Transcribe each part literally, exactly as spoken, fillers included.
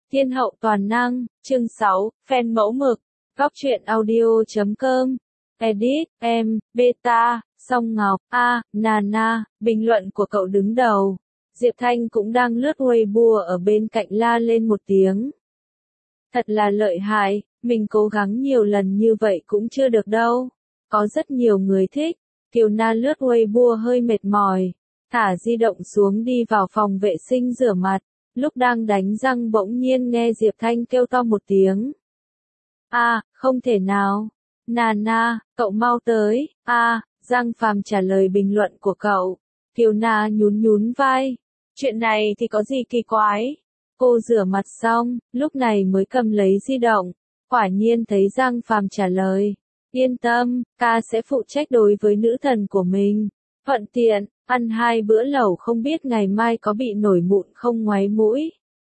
Thiên hậu toàn năng, chương sáu, fan mẫu mực, góc truyện audio chấm com, edit, em, beta, Song Ngọc, a, Nana, bình luận của cậu đứng đầu. Diệp Thanh cũng đang lướt Weibo ở bên cạnh la lên một tiếng. Thật là lợi hại, mình cố gắng nhiều lần như vậy cũng chưa được đâu. Có rất nhiều người thích. Kiều Na lướt Weibo hơi mệt mỏi, thả di động xuống đi vào phòng vệ sinh rửa mặt. Lúc đang đánh răng bỗng nhiên nghe Diệp Thanh kêu to một tiếng. A, không thể nào. Nana, cậu mau tới. A, Giang Phàm trả lời bình luận của cậu. Kiều Na nhún nhún vai. Chuyện này thì có gì kỳ quái. Cô rửa mặt xong, lúc này mới cầm lấy di động. Quả nhiên thấy Giang Phàm trả lời. Yên tâm, ca sẽ phụ trách đối với nữ thần của mình. Thuận tiện, ăn hai bữa lẩu không biết ngày mai có bị nổi mụn không ngoáy mũi.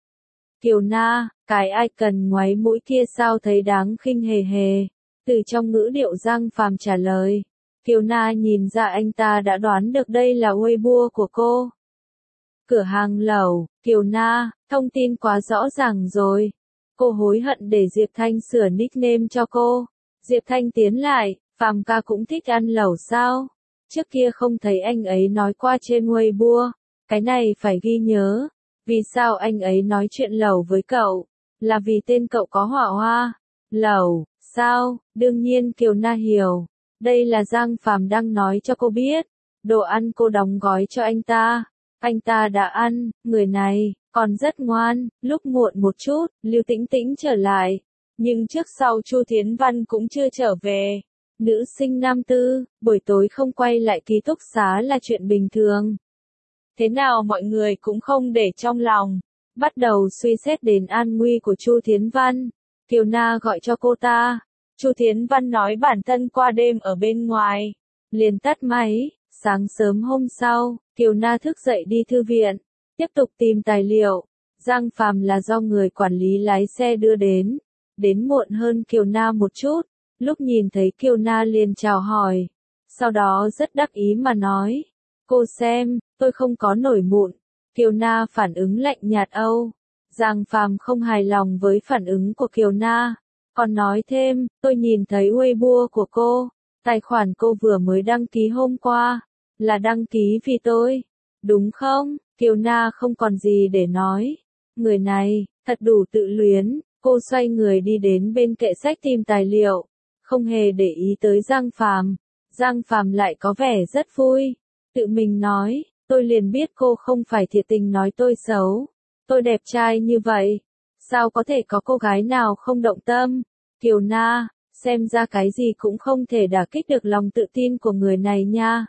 Kiều Na, cái ai cần ngoáy mũi kia sao thấy đáng khinh hề hề. Từ trong ngữ điệu Giang Phàm trả lời. Kiều Na nhìn ra anh ta đã đoán được đây là Weibo của cô. Cửa hàng lẩu, Kiều Na, thông tin quá rõ ràng rồi. Cô hối hận để Diệp Thanh sửa nickname cho cô. Diệp Thanh tiến lại, Phàm ca cũng thích ăn lẩu sao? Trước kia không thấy anh ấy nói qua trên Weibo. Cái này phải ghi nhớ. Vì sao anh ấy nói chuyện lẩu với cậu? Là vì tên cậu có họa hoa. Lẩu, sao? Đương nhiên Kiều Na hiểu. Đây là Giang Phàm đang nói cho cô biết. Đồ ăn cô đóng gói cho anh ta. Anh ta đã ăn, người này, còn rất ngoan. Lúc muộn một chút, Lưu Tĩnh Tĩnh trở lại. Nhưng trước sau Chu Thiến Văn cũng chưa trở về. Nữ sinh năm tư, buổi tối không quay lại ký túc xá là chuyện bình thường. Thế nào mọi người cũng không để trong lòng. Bắt đầu suy xét đến an nguy của Chu Thiến Văn. Kiều Na gọi cho cô ta. Chu Thiến Văn nói bản thân qua đêm ở bên ngoài. Liền tắt máy. Sáng sớm hôm sau, Kiều Na thức dậy đi thư viện. Tiếp tục tìm tài liệu. Giang Phàm là do người quản lý lái xe đưa đến. Đến muộn hơn Kiều Na một chút. Lúc nhìn thấy Kiều Na liền chào hỏi. Sau đó rất đắc ý mà nói. Cô xem, tôi không có nổi mụn. Kiều Na phản ứng lạnh nhạt âu. Giang Phàm không hài lòng với phản ứng của Kiều Na. Còn nói thêm, tôi nhìn thấy Weibo của cô. Tài khoản cô vừa mới đăng ký hôm qua. Là đăng ký vì tôi. Đúng không? Kiều Na không còn gì để nói. Người này, thật đủ tự luyến. Cô xoay người đi đến bên kệ sách tìm tài liệu. Không hề để ý tới Giang Phàm. Giang Phàm lại có vẻ rất vui. Tự mình nói, tôi liền biết cô không phải thiệt tình nói tôi xấu. Tôi đẹp trai như vậy. Sao có thể có cô gái nào không động tâm? Kiều Na, xem ra cái gì cũng không thể đả kích được lòng tự tin của người này nha.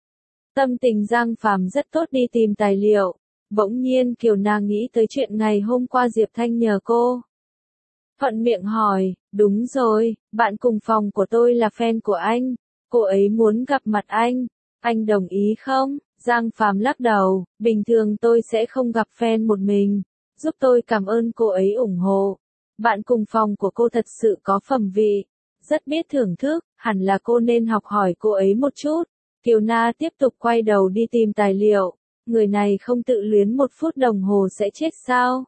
Tâm tình Giang Phàm rất tốt đi tìm tài liệu. Bỗng nhiên Kiều Na nghĩ tới chuyện ngày hôm qua Diệp Thanh nhờ cô. Thuận miệng hỏi, đúng rồi, bạn cùng phòng của tôi là fan của anh. Cô ấy muốn gặp mặt anh. Anh đồng ý không? Giang Phàm lắc đầu, bình thường tôi sẽ không gặp fan một mình. Giúp tôi cảm ơn cô ấy ủng hộ. Bạn cùng phòng của cô thật sự có phẩm vị. Rất biết thưởng thức, hẳn là cô nên học hỏi cô ấy một chút. Kiều Na tiếp tục quay đầu đi tìm tài liệu. Người này không tự luyến một phút đồng hồ sẽ chết sao?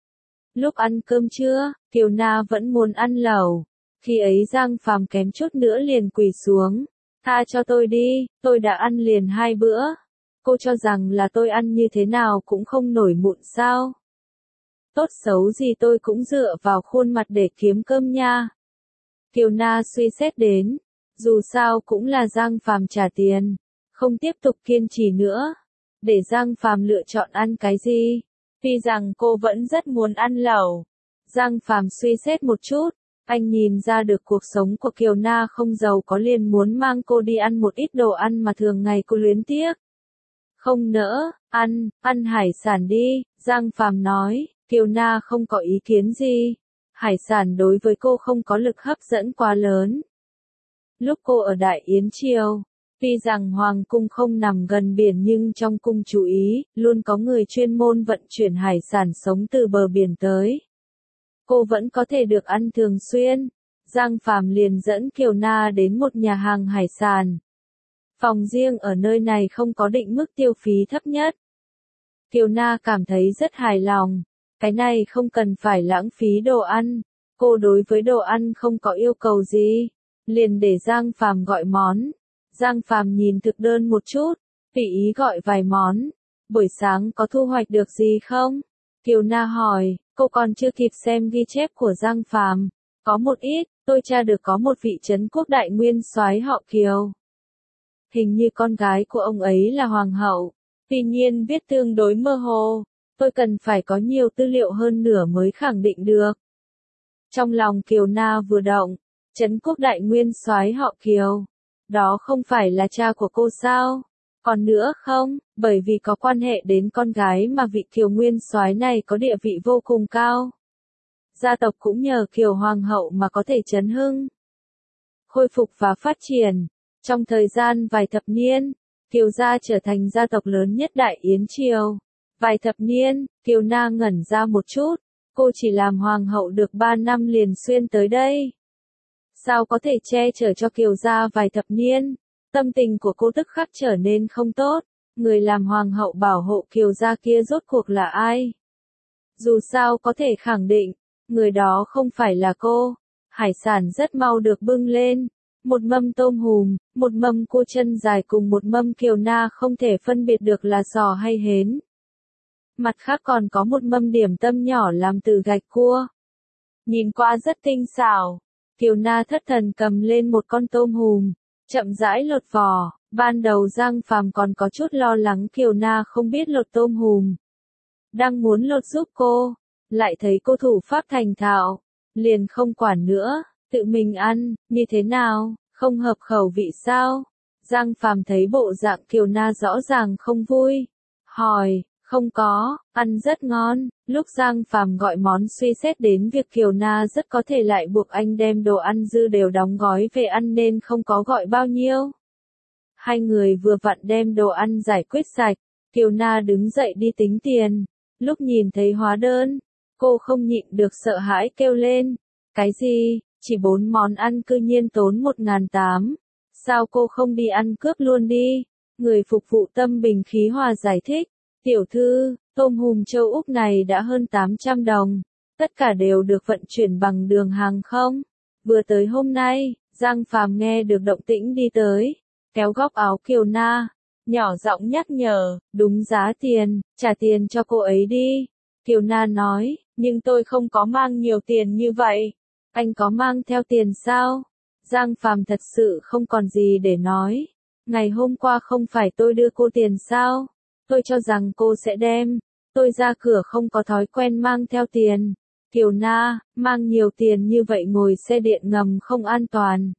Lúc ăn cơm trưa, Kiều Na vẫn muốn ăn lẩu. Khi ấy Giang Phàm kém chút nữa liền quỳ xuống. Tha cho tôi đi, tôi đã ăn liền hai bữa. Cô cho rằng là tôi ăn như thế nào cũng không nổi mụn sao? Tốt xấu gì tôi cũng dựa vào khuôn mặt để kiếm cơm nha. Kiều Na suy xét đến. Dù sao cũng là Giang Phàm trả tiền. Không tiếp tục kiên trì nữa. Để Giang Phàm lựa chọn ăn cái gì? Tuy rằng cô vẫn rất muốn ăn lẩu. Giang Phàm suy xét một chút. Anh nhìn ra được cuộc sống của Kiều Na không giàu có liền muốn mang cô đi ăn một ít đồ ăn mà thường ngày cô luyến tiếc. Không nỡ, ăn, ăn hải sản đi, Giang Phàm nói. Kiều Na không có ý kiến gì. Hải sản đối với cô không có lực hấp dẫn quá lớn. Lúc cô ở Đại Yến Triều, tuy rằng Hoàng cung không nằm gần biển nhưng trong cung chú ý, luôn có người chuyên môn vận chuyển hải sản sống từ bờ biển tới. Cô vẫn có thể được ăn thường xuyên. Giang Phàm liền dẫn Kiều Na đến một nhà hàng hải sản. Phòng riêng ở nơi này không có định mức tiêu phí thấp nhất. Kiều Na cảm thấy rất hài lòng. Cái này không cần phải lãng phí đồ ăn. Cô đối với đồ ăn không có yêu cầu gì. Liền để Giang Phàm gọi món. Giang Phàm nhìn thực đơn một chút, tùy ý gọi vài món. Buổi sáng có thu hoạch được gì không? Kiều Na hỏi, cô còn chưa kịp xem ghi chép của Giang Phàm. Có một ít, tôi tra được có một vị trấn quốc đại nguyên soái họ Kiều. Hình như con gái của ông ấy là hoàng hậu. Tuy nhiên viết tương đối mơ hồ. Tôi cần phải có nhiều tư liệu hơn nữa mới khẳng định được. Trong lòng Kiều Na vừa động, trấn quốc đại nguyên soái họ Kiều. Đó không phải là cha của cô sao? Còn nữa không, bởi vì có quan hệ đến con gái mà vị Kiều nguyên soái này có địa vị vô cùng cao. Gia tộc cũng nhờ Kiều hoàng hậu mà có thể chấn hưng, khôi phục và phát triển. Trong thời gian vài thập niên, Kiều gia trở thành gia tộc lớn nhất Đại Yến Triều. Vài thập niên, Kiều Na ngẩn ra một chút, cô chỉ làm hoàng hậu được ba năm liền xuyên tới đây. Sao có thể che chở cho Kiều gia vài thập niên? Tâm tình của cô tức khắc trở nên không tốt. Người làm hoàng hậu bảo hộ Kiều gia kia rốt cuộc là ai? Dù sao có thể khẳng định, người đó không phải là cô. Hải sản rất mau được bưng lên. Một mâm tôm hùm, một mâm cua chân dài cùng một mâm Kiều Na không thể phân biệt được là giò hay hến. Mặt khác còn có một mâm điểm tâm nhỏ làm từ gạch cua. Nhìn qua rất tinh xảo. Kiều Na thất thần cầm lên một con tôm hùm, chậm rãi lột vỏ. Ban đầu Giang Phàm còn có chút lo lắng Kiều Na không biết lột tôm hùm. Đang muốn lột giúp cô, lại thấy cô thủ pháp thành thạo, liền không quản nữa, tự mình ăn, như thế nào, không hợp khẩu vị sao? Giang Phàm thấy bộ dạng Kiều Na rõ ràng không vui, hỏi, không có, ăn rất ngon. Lúc Giang Phàm gọi món suy xét đến việc Kiều Na rất có thể lại buộc anh đem đồ ăn dư đều đóng gói về ăn nên không có gọi bao nhiêu. Hai người vừa vặn đem đồ ăn giải quyết sạch, Kiều Na đứng dậy đi tính tiền. Lúc nhìn thấy hóa đơn, cô không nhịn được sợ hãi kêu lên. Cái gì, chỉ bốn món ăn cư nhiên tốn một ngàn tám. Sao cô không đi ăn cướp luôn đi? Người phục vụ tâm bình khí hòa giải thích. Tiểu thư, tôm hùm châu Úc này đã hơn tám trăm đồng. Tất cả đều được vận chuyển bằng đường hàng không. Vừa tới hôm nay, Giang Phàm nghe được động tĩnh đi tới. Kéo góc áo Kiều Na, nhỏ giọng nhắc nhở, đúng giá tiền, trả tiền cho cô ấy đi. Kiều Na nói, nhưng tôi không có mang nhiều tiền như vậy. Anh có mang theo tiền sao? Giang Phàm thật sự không còn gì để nói. Ngày hôm qua không phải tôi đưa cô tiền sao? Tôi cho rằng cô sẽ đem. Tôi ra cửa không có thói quen mang theo tiền. Kiều Na, mang nhiều tiền như vậy ngồi xe điện ngầm không an toàn.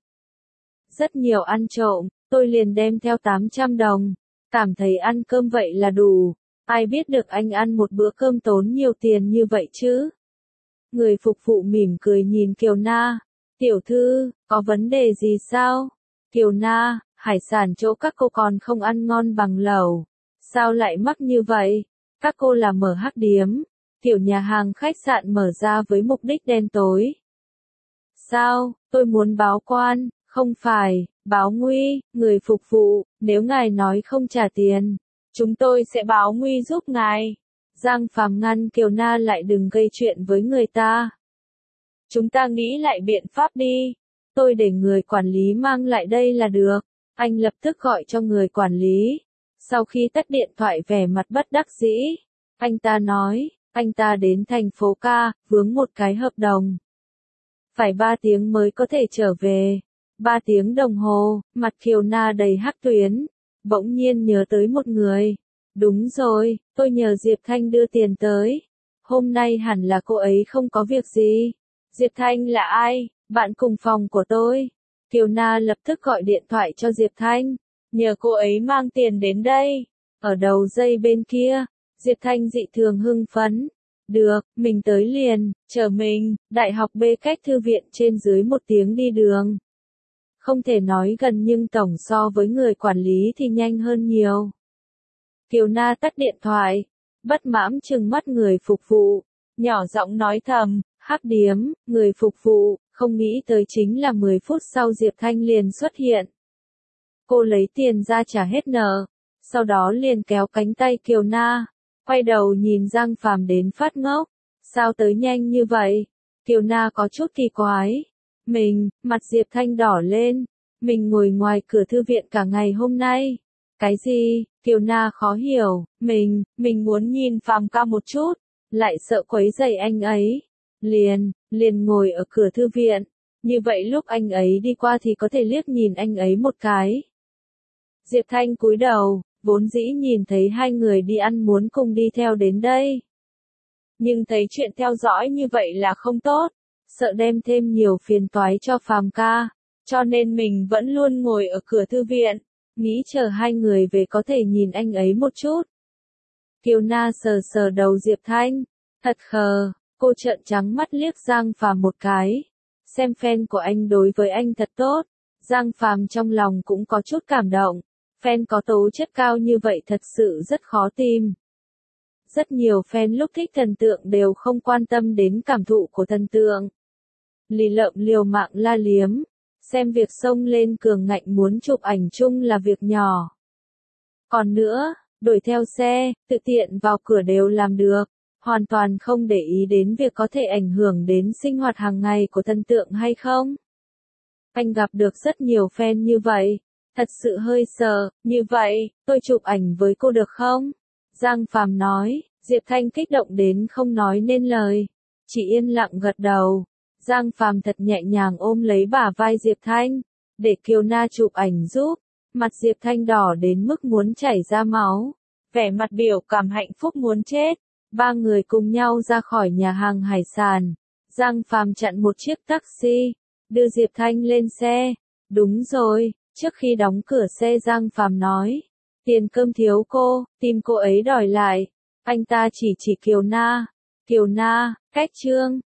Rất nhiều ăn trộm, tôi liền đem theo tám trăm đồng. Cảm thấy ăn cơm vậy là đủ. Ai biết được anh ăn một bữa cơm tốn nhiều tiền như vậy chứ? Người phục vụ mỉm cười nhìn Kiều Na. Tiểu thư, có vấn đề gì sao? Kiều Na, hải sản chỗ các cô còn không ăn ngon bằng lẩu. Sao lại mắc như vậy? Các cô là mở hắc điếm. Kiểu nhà hàng khách sạn mở ra với mục đích đen tối. Sao, tôi muốn báo quan, không phải, báo nguy, người phục vụ, nếu ngài nói không trả tiền, chúng tôi sẽ báo nguy giúp ngài. Giang Phàm ngăn Kiều Na lại đừng gây chuyện với người ta. Chúng ta nghĩ lại biện pháp đi. Tôi để người quản lý mang lại đây là được. Anh lập tức gọi cho người quản lý. Sau khi tắt điện thoại vẻ mặt bất đắc dĩ, anh ta nói, anh ta đến thành phố ca, vướng một cái hợp đồng. Phải ba tiếng mới có thể trở về. Ba tiếng đồng hồ, mặt Kiều Na đầy hắc tuyến. Bỗng nhiên nhớ tới một người. Đúng rồi, tôi nhờ Diệp Thanh đưa tiền tới. Hôm nay hẳn là cô ấy không có việc gì. Diệp Thanh là ai? Bạn cùng phòng của tôi. Kiều Na lập tức gọi điện thoại cho Diệp Thanh. Nhờ cô ấy mang tiền đến đây. Ở đầu dây bên kia, Diệp Thanh dị thường hưng phấn. Được, mình tới liền, chờ mình, đại học B cách thư viện trên dưới một tiếng đi đường. Không thể nói gần nhưng tổng so với người quản lý thì nhanh hơn nhiều. Kiều Na tắt điện thoại, bất mãn trừng mắt người phục vụ, nhỏ giọng nói thầm, hắc điếm, người phục vụ, không nghĩ tới chính là mười phút sau Diệp Thanh liền xuất hiện. Cô lấy tiền ra trả hết nợ, sau đó liền kéo cánh tay Kiều Na, quay đầu nhìn Giang Phàm đến phát ngốc. Sao tới nhanh như vậy? Kiều Na có chút kỳ quái. Mình, mặt Diệp Thanh đỏ lên. Mình ngồi ngoài cửa thư viện cả ngày hôm nay. Cái gì? Kiều Na khó hiểu. Mình, mình muốn nhìn Phàm ca một chút. Lại sợ quấy rầy anh ấy. Liền, liền ngồi ở cửa thư viện. Như vậy lúc anh ấy đi qua thì có thể liếc nhìn anh ấy một cái. Diệp Thanh cúi đầu, vốn dĩ nhìn thấy hai người đi ăn muốn cùng đi theo đến đây. Nhưng thấy chuyện theo dõi như vậy là không tốt, sợ đem thêm nhiều phiền toái cho Phàm ca, cho nên mình vẫn luôn ngồi ở cửa thư viện, nghĩ chờ hai người về có thể nhìn anh ấy một chút. Kiều Na sờ sờ đầu Diệp Thanh, thật khờ, cô trợn trắng mắt liếc Giang Phàm một cái, xem fan của anh đối với anh thật tốt. Giang Phàm trong lòng cũng có chút cảm động, fan có tố chất cao như vậy thật sự rất khó tìm. Rất nhiều fan lúc thích thần tượng đều không quan tâm đến cảm thụ của thần tượng. Lì lợm liều mạng la liếm, xem việc xông lên cường ngạnh muốn chụp ảnh chung là việc nhỏ. Còn nữa, đuổi theo xe, tự tiện vào cửa đều làm được, hoàn toàn không để ý đến việc có thể ảnh hưởng đến sinh hoạt hàng ngày của thần tượng hay không. Anh gặp được rất nhiều fan như vậy, thật sự hơi sợ, như vậy, tôi chụp ảnh với cô được không? Giang Phàm nói, Diệp Thanh kích động đến không nói nên lời, chỉ yên lặng gật đầu. Giang Phàm thật nhẹ nhàng ôm lấy bả vai Diệp Thanh, để Kiều Na chụp ảnh giúp, mặt Diệp Thanh đỏ đến mức muốn chảy ra máu, vẻ mặt biểu cảm hạnh phúc muốn chết. Ba người cùng nhau ra khỏi nhà hàng hải sản, Giang Phàm chặn một chiếc taxi, đưa Diệp Thanh lên xe. Đúng rồi, trước khi đóng cửa xe Giang Phàm nói, tiền cơm thiếu cô, tìm cô ấy đòi lại. Anh ta chỉ chỉ Kiều Na. Kiều Na, cách trương,